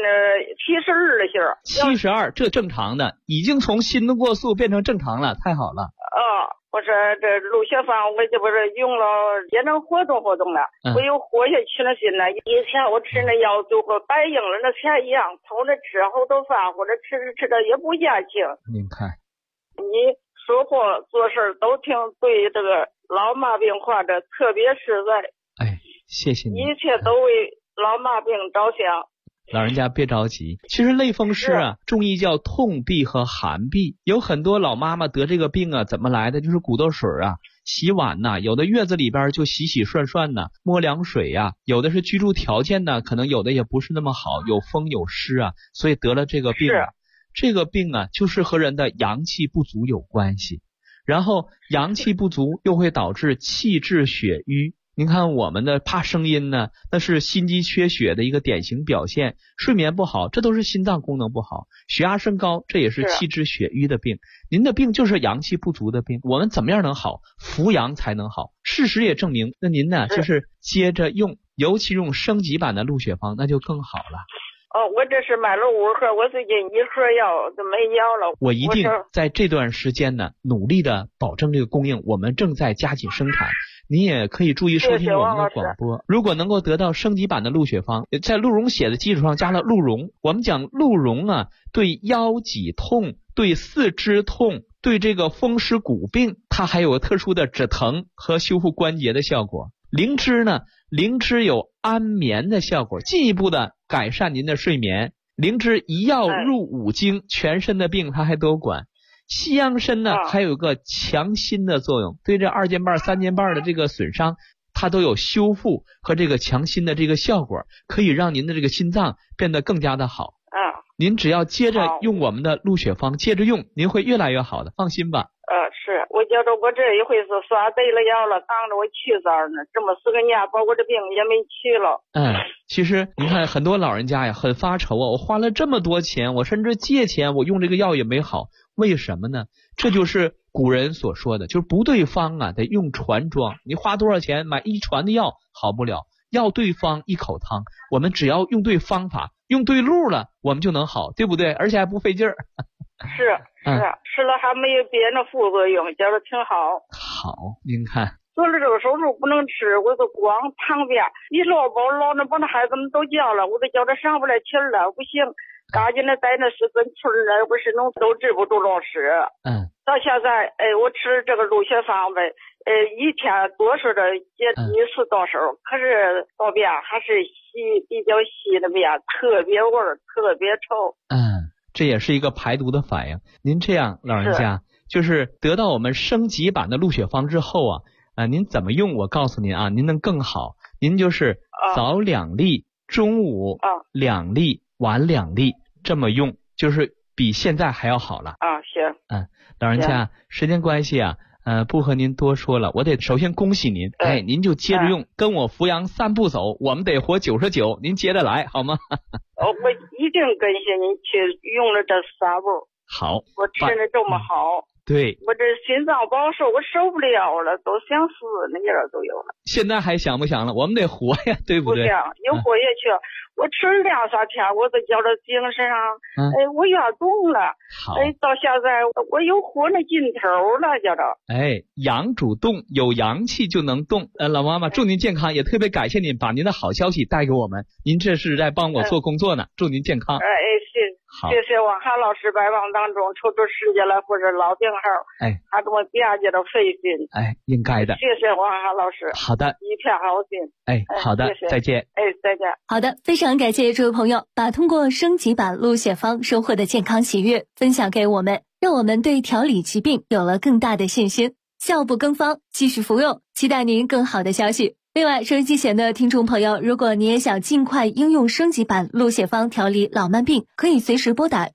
72了些。 72，这正常的，已经从心动过速变成正常了，太好了。 我说这鹿血芳，我这不是用了也能活动活动了，我又活下去了心了。以前我吃那药就和白应了那钱一样，从那吃后头饭或者吃的也不下去。 您看， 你说话做事都挺对这个老麻病患者特别实在。 哎，谢谢你， 一切都为老麻病着想。 老人家别着急，其实类风湿啊，中医叫痛痹和寒痹，有很多老妈妈得这个病啊，怎么来的？就是骨头水啊，洗碗呐，有的月子里边就洗洗涮涮呐，摸凉水呀，有的是居住条件呢，可能有的也不是那么好，有风有湿啊，所以得了这个病啊。这个病啊，就是和人的阳气不足有关系，然后阳气不足又会导致气滞血瘀。您看我们的怕声音呢，那是心肌缺血的一个典型表现，睡眠不好，这都是心脏功能不好，血压升高，这也是气滞血瘀的病。您的病就是阳气不足的病，我们怎么样能好？扶阳才能好。事实也证明，那您呢就是接着用，尤其用升级版的鹿血芳，那就更好了。 我这是买了5盒，我最近1盒药都没药了。 我一定在这段时间呢，努力的保证这个供应，我们正在加紧生产。你也可以注意收听我们的广播。如果能够得到升级版的鹿血芳，在鹿茸血的基础上加了鹿茸。我们讲鹿茸啊，对腰脊痛、对四肢痛、对这个风湿骨病，它还有个特殊的止疼和修复关节的效果。灵芝呢，灵芝有安眠的效果，进一步的改善您的睡眠。灵芝一药入5经，全身的病它还都管。西洋参呢，还有个强心的作用，对这2件瓣、3件瓣的这个损伤，它都有修复和这个强心的这个效果，可以让您的这个心脏变得更加的好。您只要接着用我们的鹿血芳，接着用，您会越来越好的，放心吧。 是我觉着我这一回是耍对了药了，当着我去这儿呢，这么4个年把我这病也没去了。 其实你看很多老人家呀，很发愁啊，我花了这么多钱，我甚至借钱，我用这个药也没好，为什么呢？这就是古人所说的，就是不对方啊，得用船装。你花多少钱买1船的药好不了，要对方1口汤。我们只要用对方法，用对路了，我们就能好，对不对？而且还不费劲儿。 是吃了还没有别的副作用，觉得挺好。 好，您看做了这个手术不能吃，我就光旁边一老那把那孩子们都叫了，我都叫他上不来气儿了，不行，赶紧的在那是跟村儿不是能都治不住老师。到现在我吃这个鹿血芳呗，一天多数的也1次到手，可是到边还是比较稀的面，特别味儿，特别臭。 这也是一个排毒的反应。您这样老人家就是得到我们升级版的鹿血芳之后啊，您怎么用我告诉您啊，您能更好。您就是早2粒，中午2粒，晚2粒，这么用就是比现在还要好了。 行。 老人家时间关系啊，不和您多说了，我得首先恭喜您，您就接着用，跟我扶阳3步走，我们得活99，您接着来好吗？ 我一定跟谢您去用了这3步。 好， 我吃的这么好。 对， 我这心脏不好受，我受不了了，都想死，那样都有了。 现在还想不想了？我们得活呀，对不对？ 不想，又活下去。我吃了2、3天，我都觉得精神上，我越动了。 好， 到现在我又活那劲头了，觉着。 阳主动，有阳气就能动。老妈妈，祝您健康，也特别感谢您把您的好消息带给我们。您这是在帮我做工作呢，祝您健康。谢谢王涵老师百忙当中抽出时间来或者老病号，还给我别介的费心。 应该的。 谢谢王涵老师。 好的， 一片好心。 好的， 谢谢， 再见。 再见。 好的，非常感谢这位朋友把通过升级版鹿血芳收获的健康喜悦分享给我们，让我们对调理疾病有了更大的信心。笑不更方，继续服用，期待您更好的消息。另外，收音机前的听众朋友，如果你也想尽快应用升级版鹿血芳调理老慢病，可以随时拨打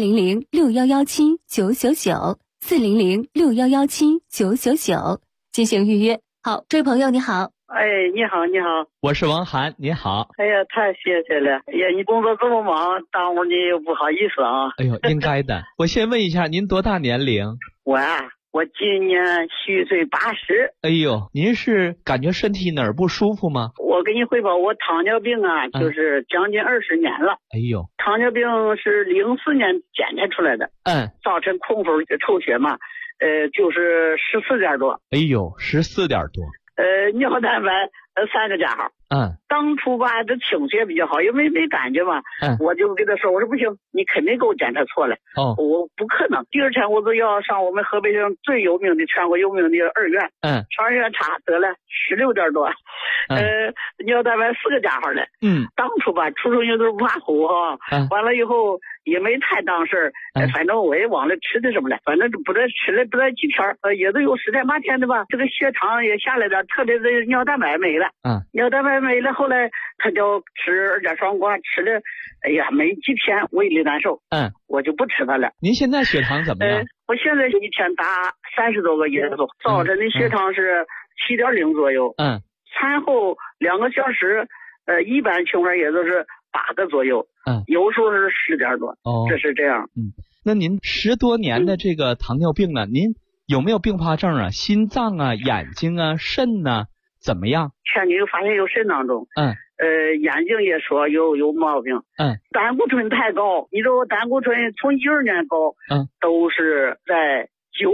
400-6117-999 400-6117-999进行预约。好，这位朋友你好。 你好， 我是王涵，你好。 太谢谢了。你工作这么忙，耽误你又不好意思啊。 应该的。我先问一下，您多大年龄？ 我今年虚岁80。 哎呦，您是感觉身体哪儿不舒服吗？ 我给你汇报，我糖尿病啊，就是将近20年了。 哎呦， 糖尿病是04年检查出来的，造成空腹抽血嘛，就是14点多。 哎呦，14点多。 尿蛋白3个加号。当初吧，这情绪也比较好，因为没感觉嘛。我就跟他说，我说不行，你肯定给我检查错了。我不可能。第二天我就要上我们河北省最有名的、全国有名的2院。全院查得了16点多。尿蛋白4个加号了。当初吧，初中有点不怕虎哈。完了以后也没太当事儿。反正我也忘了吃的什么了，反正不知道吃了不知道几天，也都有10天8天的吧。这个血糖也下来点，特别是尿蛋白没了。尿蛋白没了，后来他叫吃2价双胍，吃了，哎呀，没几天胃里难受，我就不吃它了。 您现在血糖怎么样？ 我现在一天打30多个椰子，早晨的血糖是7.0左右，餐后2个小时，一般情况也都是8个左右，有时候是10点多，这是这样。 那您10多年的这个糖尿病了，您有没有并发症啊？心脏啊、眼睛啊、肾呢？怎么样？ 前女友发现有肾囊肿，眼睛也说有毛病，胆固醇太高，你知道我胆固醇从12年高，都是在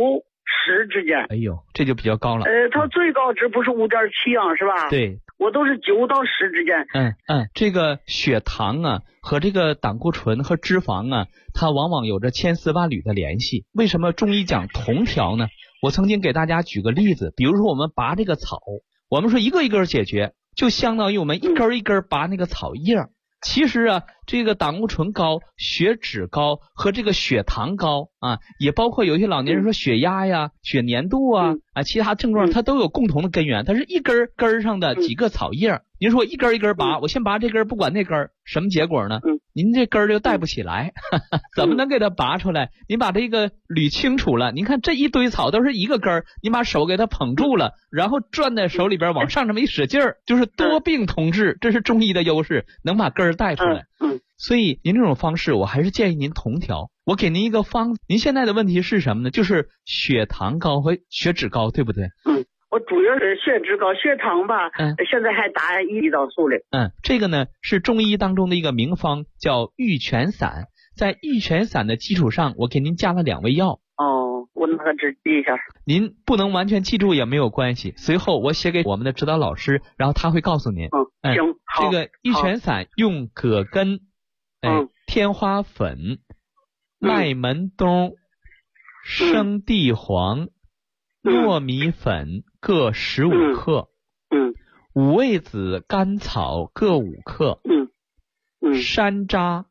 9、10之间。 哎呦，这就比较高了。 它最高值不是5.7样是吧？ 对， 我都是9到10之间。 这个血糖啊和这个胆固醇和脂肪啊，它往往有着千丝万缕的联系。为什么中医讲同调呢？我曾经给大家举个例子，比如说我们拔这个草。我们说一个一个解决，就相当于我们一根一根拔那个草叶。其实啊，这个胆固醇高、血脂高和这个血糖高啊，也包括有些老年人说血压呀、血粘度啊其他症状，它都有共同的根源，它是一根根上的几个草叶。您说一根一根拔，我先拔这根不管那根，什么结果呢？您这根就带不起来，怎么能给它拔出来？您把这个捋清楚了，您看这一堆草都是一个根，您把手给它捧住了，然后攥在手里边往上这么一使劲儿，就是多病同治，这是中医的优势，能把根带出来。所以您这种方式我还是建议您同调。我给您一个方子，您现在的问题是什么呢？就是血糖高和血脂高，对不对？ 我主要是血脂高，血糖吧，现在还打胰岛素嘞。 这个呢是中医当中的一个名方，叫玉泉散。在玉泉散的基础上，我给您加了2味药。 我拿它记一下。 您不能完全记住也没有关系，随后我写给我们的指导老师，然后他会告诉您。 行，好。 这个玉泉散用葛根、天花粉、麦门冬、生地黄、糯米粉各15克，五味子、甘草各5克，山楂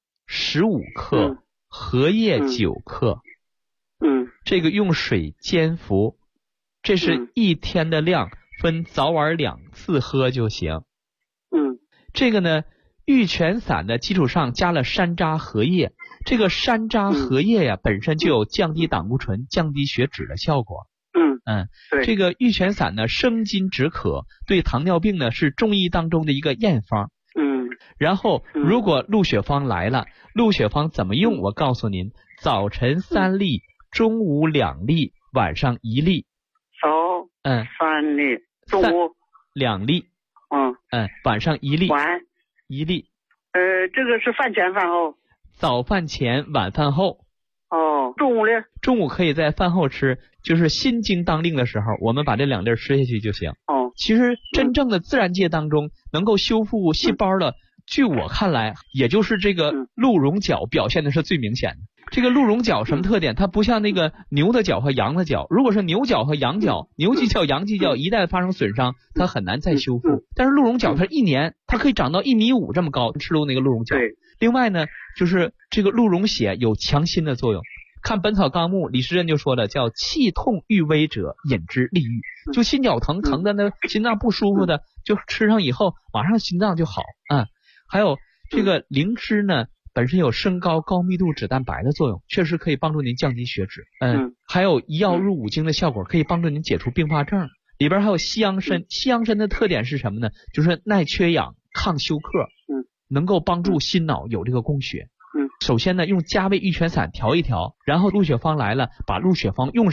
15克，荷叶9克。这个用水煎服，这是一天的量，分早晚2次喝就行。这个呢，玉泉散的基础上加了山楂、荷叶。这个山楂、荷叶呀，本身就有降低胆固醇、降低血脂的效果。这个玉泉散呢，生津止渴，对糖尿病呢是中医当中的一个验方。然后如果鹿血方来了，鹿血方怎么用？我告诉您，早晨3粒，中午2粒，晚上1粒。 3粒，中午 2粒。晚上1粒。 晚 1粒。 这个是饭前饭后？ 早饭前，晚饭后。 中午呢？ 中午可以在饭后吃，就是心经当令的时候，我们把这2粒吃下去就行。其实真正的自然界当中能够修复细胞的，据我看来，也就是这个鹿茸角表现的是最明显的。这个鹿茸角什么特点？它不像那个牛的角和羊的角，如果是牛角和羊角，牛犄角、羊犄角一旦发生损伤，它很难再修复。但是鹿茸角它1年它可以长到1.5米这么高，吃鹿那个鹿茸角。另外呢，就是这个鹿茸血有强心的作用。看《本草纲目》，李时珍就说了，叫气痛欲危者饮之利愈。就心绞疼的那心脏不舒服的，就吃上以后马上心脏就好。还有这个灵芝呢，本身有升高高密度脂蛋白的作用，确实可以帮助您降低血脂。还有一药入5经的效果，可以帮助您解除并发症。里边还有西洋参，西洋参的特点是什么呢？就是耐缺氧、抗休克，能够帮助心脑有这个供血。首先呢，用加味玉泉散调一调，然后鹿血方来了，把鹿血方用上，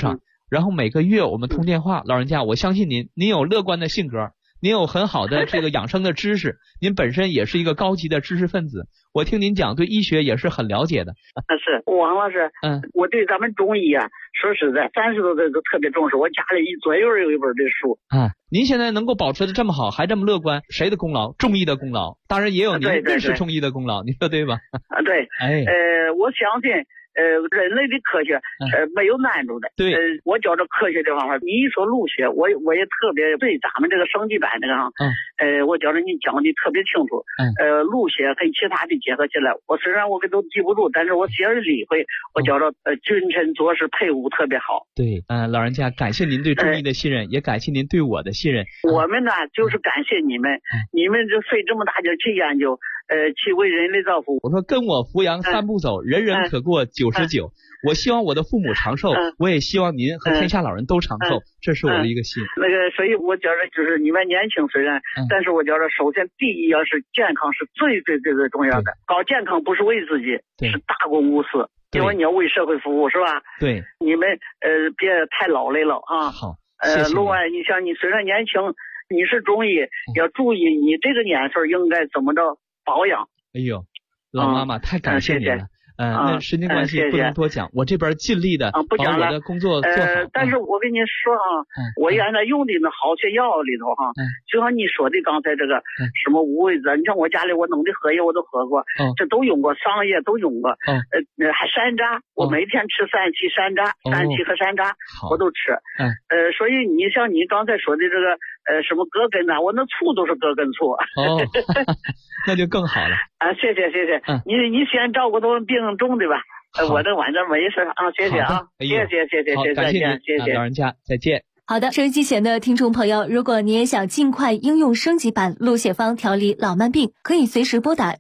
然后每个月我们通电话。老人家，我相信您有乐观的性格，您有很好的这个养生的知识，您本身也是一个高级的知识分子。我听您讲，对医学也是很了解的。 是王老师，我对咱们中医啊，说实在，30多岁都特别重视。我家里左右有一本这书。 您现在能够保持的这么好，还这么乐观，谁的功劳？中医的功劳，当然也有您认识中医的功劳，你说对吧？ 对，我相信。人类的科学没有难度的。 对， 我觉着科学这方面，你一说路学，我也特别对咱们这个升级班这个我觉着你讲的特别清楚。路学跟其他的结合起来，我虽然我都记不住，但是我写着理会，我觉着君臣做事配伍特别好。 对，老人家，感谢您对中医的信任，也感谢您对我的信任。 我们呢，就是感谢你们，你们这费这么大劲去研究。去为人类造福。 我说跟我扶阳3步走，人人可过99。我希望我的父母长寿，我也希望您和天下老人都长寿，这是我的一个心。 所以我觉得就是你们年轻虽然，但是我觉得首先第一要是健康是最重要的。搞健康不是为自己，是大公无私，因为你要为社会服务，是吧？ 对， 你们别太劳累了啊。 好， 另外你像你虽然年轻，你是中医，要注意你这个年份应该怎么着保养。 哎呦，老妈妈太感谢你了。那时间关系不能多讲，我这边尽力的把我的工作做好。 但是我跟你说我原来用的那好些药里头就像你说的刚才这个什么五味子，你像我家里我弄的荷叶我都喝过，这都用过，桑叶都用过，还山楂，我每天吃3期山楂，3期和山楂我都吃。所以你像你刚才说的这个什么葛根我那醋都是葛根醋。 那就更好了。 谢谢。你先照顾他们病重的吧。我这晚上没事谢谢谢谢，再见，谢谢老人家，再见。 好的，收音机前的听众朋友，如果你也想尽快应用升级版鹿血方调理老慢病，可以随时拨打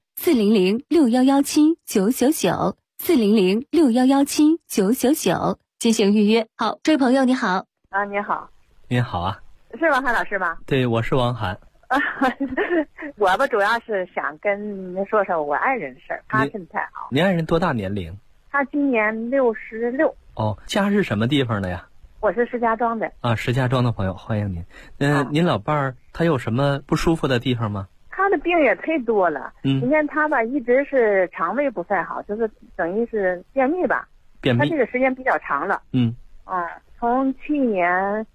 400-6117-999 400-6117-999进行预约。好，这位朋友你好。 你好。 您好啊。 是王涵老师吗？ 对，我是王涵。 我吧主要是想跟您说说我爱人的事儿，他身体太好。 您爱人多大年龄？ 他今年66。 家是什么地方的呀？ 我是石家庄的。 石家庄的朋友，欢迎您。您老伴儿他有什么不舒服的地方吗？ 他的病也忒多了。你看他吧，一直是肠胃不太好，就是等于是便秘吧。 便秘。 他这个时间比较长了。从去年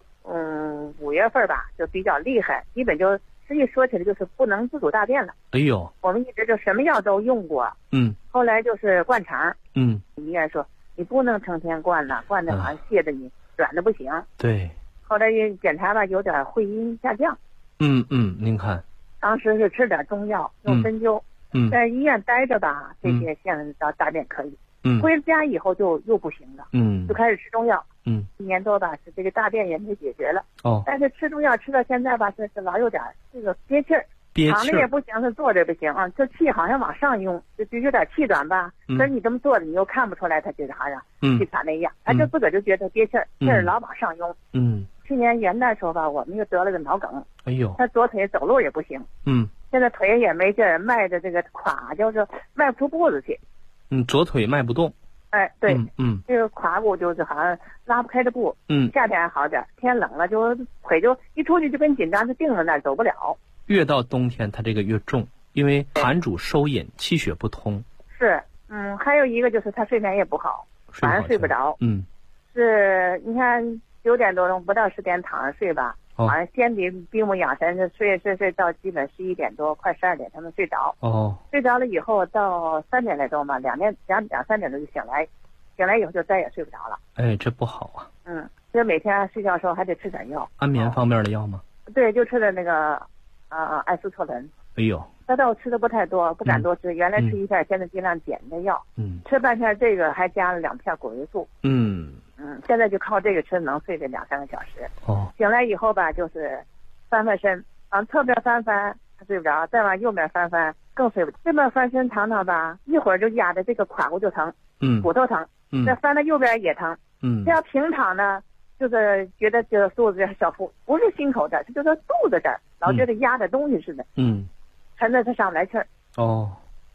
5月份吧，就比较厉害，基本就实际说起来就是不能自主大便了。 哎呦， 我们一直就什么药都用过。后来就是灌肠。医院说你不能成天灌了，灌的好像泻的你软的不行。 对。后来检查吧，有点会阴下降。 您看。 当时是吃点中药，用针灸。在医院待着吧，这些现在大便可以。回家以后就又不行了。就开始吃中药。1年多吧，是这个大便也没解决了。但是吃中药吃到现在吧，是老有点这个憋气儿，躺着也不行，是坐着不行这气好像往上涌，就有点气短吧。可是你这么坐着，你又看不出来他觉得好像气喘那样，他就自个儿就觉得憋气儿，气儿老往上涌。去年元旦时候吧，我们又得了个脑梗。 哎呦， 他左腿走路也不行。现在腿也没劲儿，迈的这个垮，就是迈不出步子去。 左腿迈不动。 对，这个胯骨就是好像拉不开的步。夏天还好点，天冷了就腿就一出去就跟紧张，就定在那儿走不了。 越到冬天它这个越重，因为寒主收引，气血不通。 是，还有一个就是他睡眠也不好，晚上睡不着。是，你看9点多钟不到10点躺着睡吧，好像先得闭目养神，睡到基本11点多快12点他们睡着。睡着了以后到3点来钟吧，2点3点钟就醒来以后就再也睡不着了。 这不好啊。 所以每天睡觉的时候还得吃点药。 安眠方面的药吗？ 对，就吃的那个艾司唑仑。 哎呦， 他倒吃的不太多，不敢多吃。原来吃1片，现在尽量减的药。吃半片这个，还加了2片果维素。现在就靠这个吃，能睡个2-3个小时。醒来以后吧，就是翻身，往侧边翻睡不着，再往右边翻更睡不着。这边翻身躺吧，一会儿就压的这个胯骨就疼，骨头疼。再翻到右边也疼。这要平躺呢，就是觉得这肚子这小腹不是心口这儿，就是肚子这儿，老觉得压着东西似的。沉着他上不来气儿。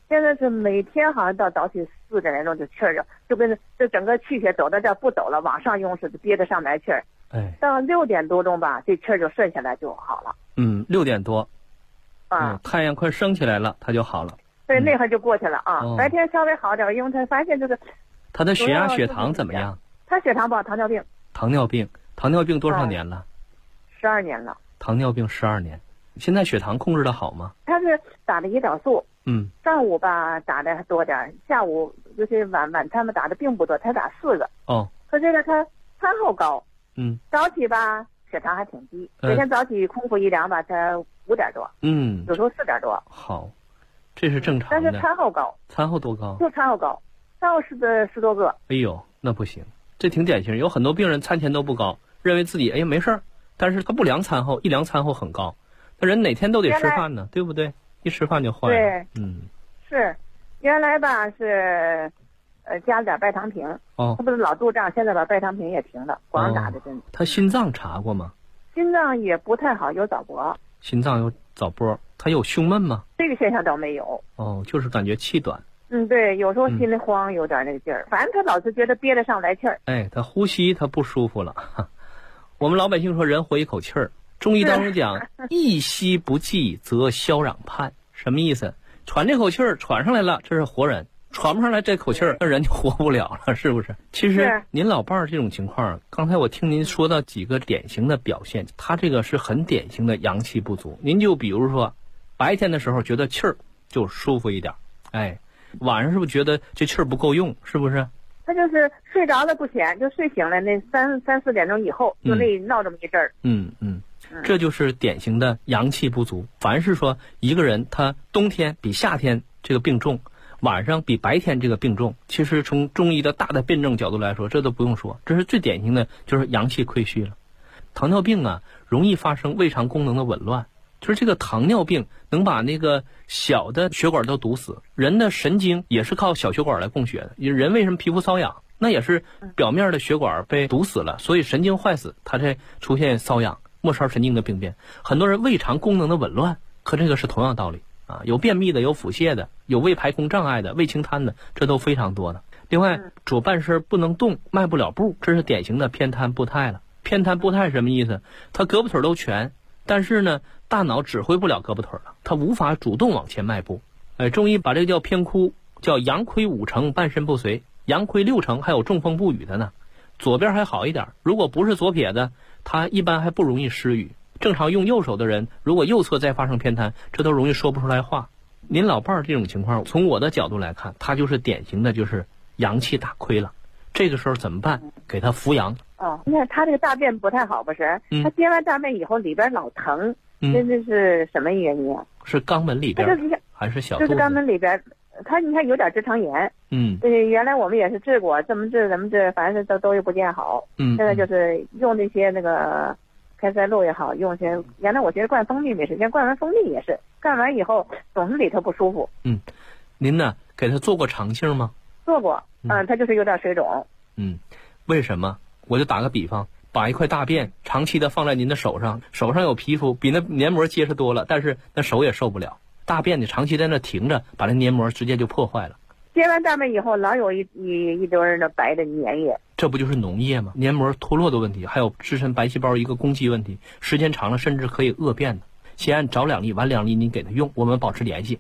现在是每天好像到早起4点来钟就气儿就跟这整个气血走到这不走了，往上用似的，憋得上来气儿。到6点多钟吧，这气儿就顺下来就好了。 6点多，太阳快升起来了，它就好了。 对，那会儿就过去了啊。白天稍微好点，因为他发现这个。 他的血压、血糖怎么样？ 他血糖不好，糖尿病。 糖尿病多少年了 ？12年了。 糖尿病12年，现在血糖控制的好吗？ 他是打的胰岛素。上午吧打的多点，下午就是晚餐吧打的并不多，才打4个。可这个他餐后高。早起吧血糖还挺低，每天早起空腹一量吧才5点多。有时候4点多。 好，这是正常的。 但是餐后高。 餐后多高？ 就餐后高，餐后10多个。 哎呦，那不行，这挺典型。有很多病人餐前都不高，认为自己没事儿，但是他不量餐后，一量餐后很高。那人哪天都得吃饭呢，对不对？一吃饭就坏了。 对，是，原来吧是，加了点拜糖平。他不是老肚胀，现在把拜糖平也停了，光打的针。 他心脏查过吗？ 心脏也不太好，有早搏。 心脏有早搏，他有胸闷吗？ 这个现象倒没有。 就是感觉气短。 对，有时候心里慌，有点那个劲儿。反正他老是觉得憋得上来气儿。 他呼吸他不舒服了。我们老百姓说人活一口气儿。中医当中讲，一吸不济则消壤盼，什么意思？喘这口气儿喘上来了，这是活人；喘不上来这口气儿，那人就活不了了，是不是？其实您老伴儿这种情况，刚才我听您说到几个典型的表现，他这个是很典型的阳气不足。您就比如说，白天的时候觉得气儿就舒服一点，晚上是不是觉得这气儿不够用？是不是？ 他就是睡着了不显，就睡醒了那3、4点钟以后，就那闹这么一阵儿。 这就是典型的阳气不足。凡是说一个人他冬天比夏天这个病重，晚上比白天这个病重，其实从中医的大的辩证角度来说，这都不用说，这是最典型的，就是阳气亏虚了。糖尿病啊，容易发生胃肠功能的紊乱，就是这个糖尿病能把那个小的血管都堵死。人的神经也是靠小血管来供血的，人为什么皮肤瘙痒？那也是表面的血管被堵死了，所以神经坏死，它才出现瘙痒。末梢神经的病变，很多人胃肠功能的紊乱，和这个是同样道理啊。有便秘的，有腹泻的，有胃排空障碍的，胃清瘫的，这都非常多的。另外，左半身不能动，迈不了步，这是典型的偏瘫步态了。偏瘫步态什么意思？他胳膊腿都全，但是呢，大脑指挥不了胳膊腿了，他无法主动往前迈步。中医把这个叫偏枯，叫阳亏5成，半身不遂；阳亏6成，还有中风不语的呢。左边还好一点，如果不是左撇子，他一般还不容易失语。正常用右手的人，如果右侧再发生偏瘫，这都容易说不出来话。您老伴儿这种情况，从我的角度来看，他就是典型的就是阳气打亏了。这个时候怎么办？给他扶阳。 你看他这个大便不太好，不是？他憋完大便以后里边老疼，这是什么原因啊？ 是肛门里边还是小肚子？ 就是肛门里边。你看有点直肠炎，原来我们也是治过，怎么治，反正都不见好。现在就是用那些那个开塞露也好，用些原来我觉得灌蜂蜜没事，现在灌完蜂蜜也是，灌完以后总是里头不舒服。 您呢给他做过肠镜吗？ 做过，他就是有点水肿。 为什么？我就打个比方，把一块大便长期的放在您的手上，手上有皮肤，比那黏膜结实多了，但是那手也受不了。大便你长期在那停着，把那黏膜直接就破坏了。 接完大便以后，老有一堆的白的粘液， 这不就是脓液吗？黏膜脱落的问题，还有自身白细胞一个攻击问题，时间长了甚至可以恶变的。先按早2粒晚2粒，您给他用，我们保持联系。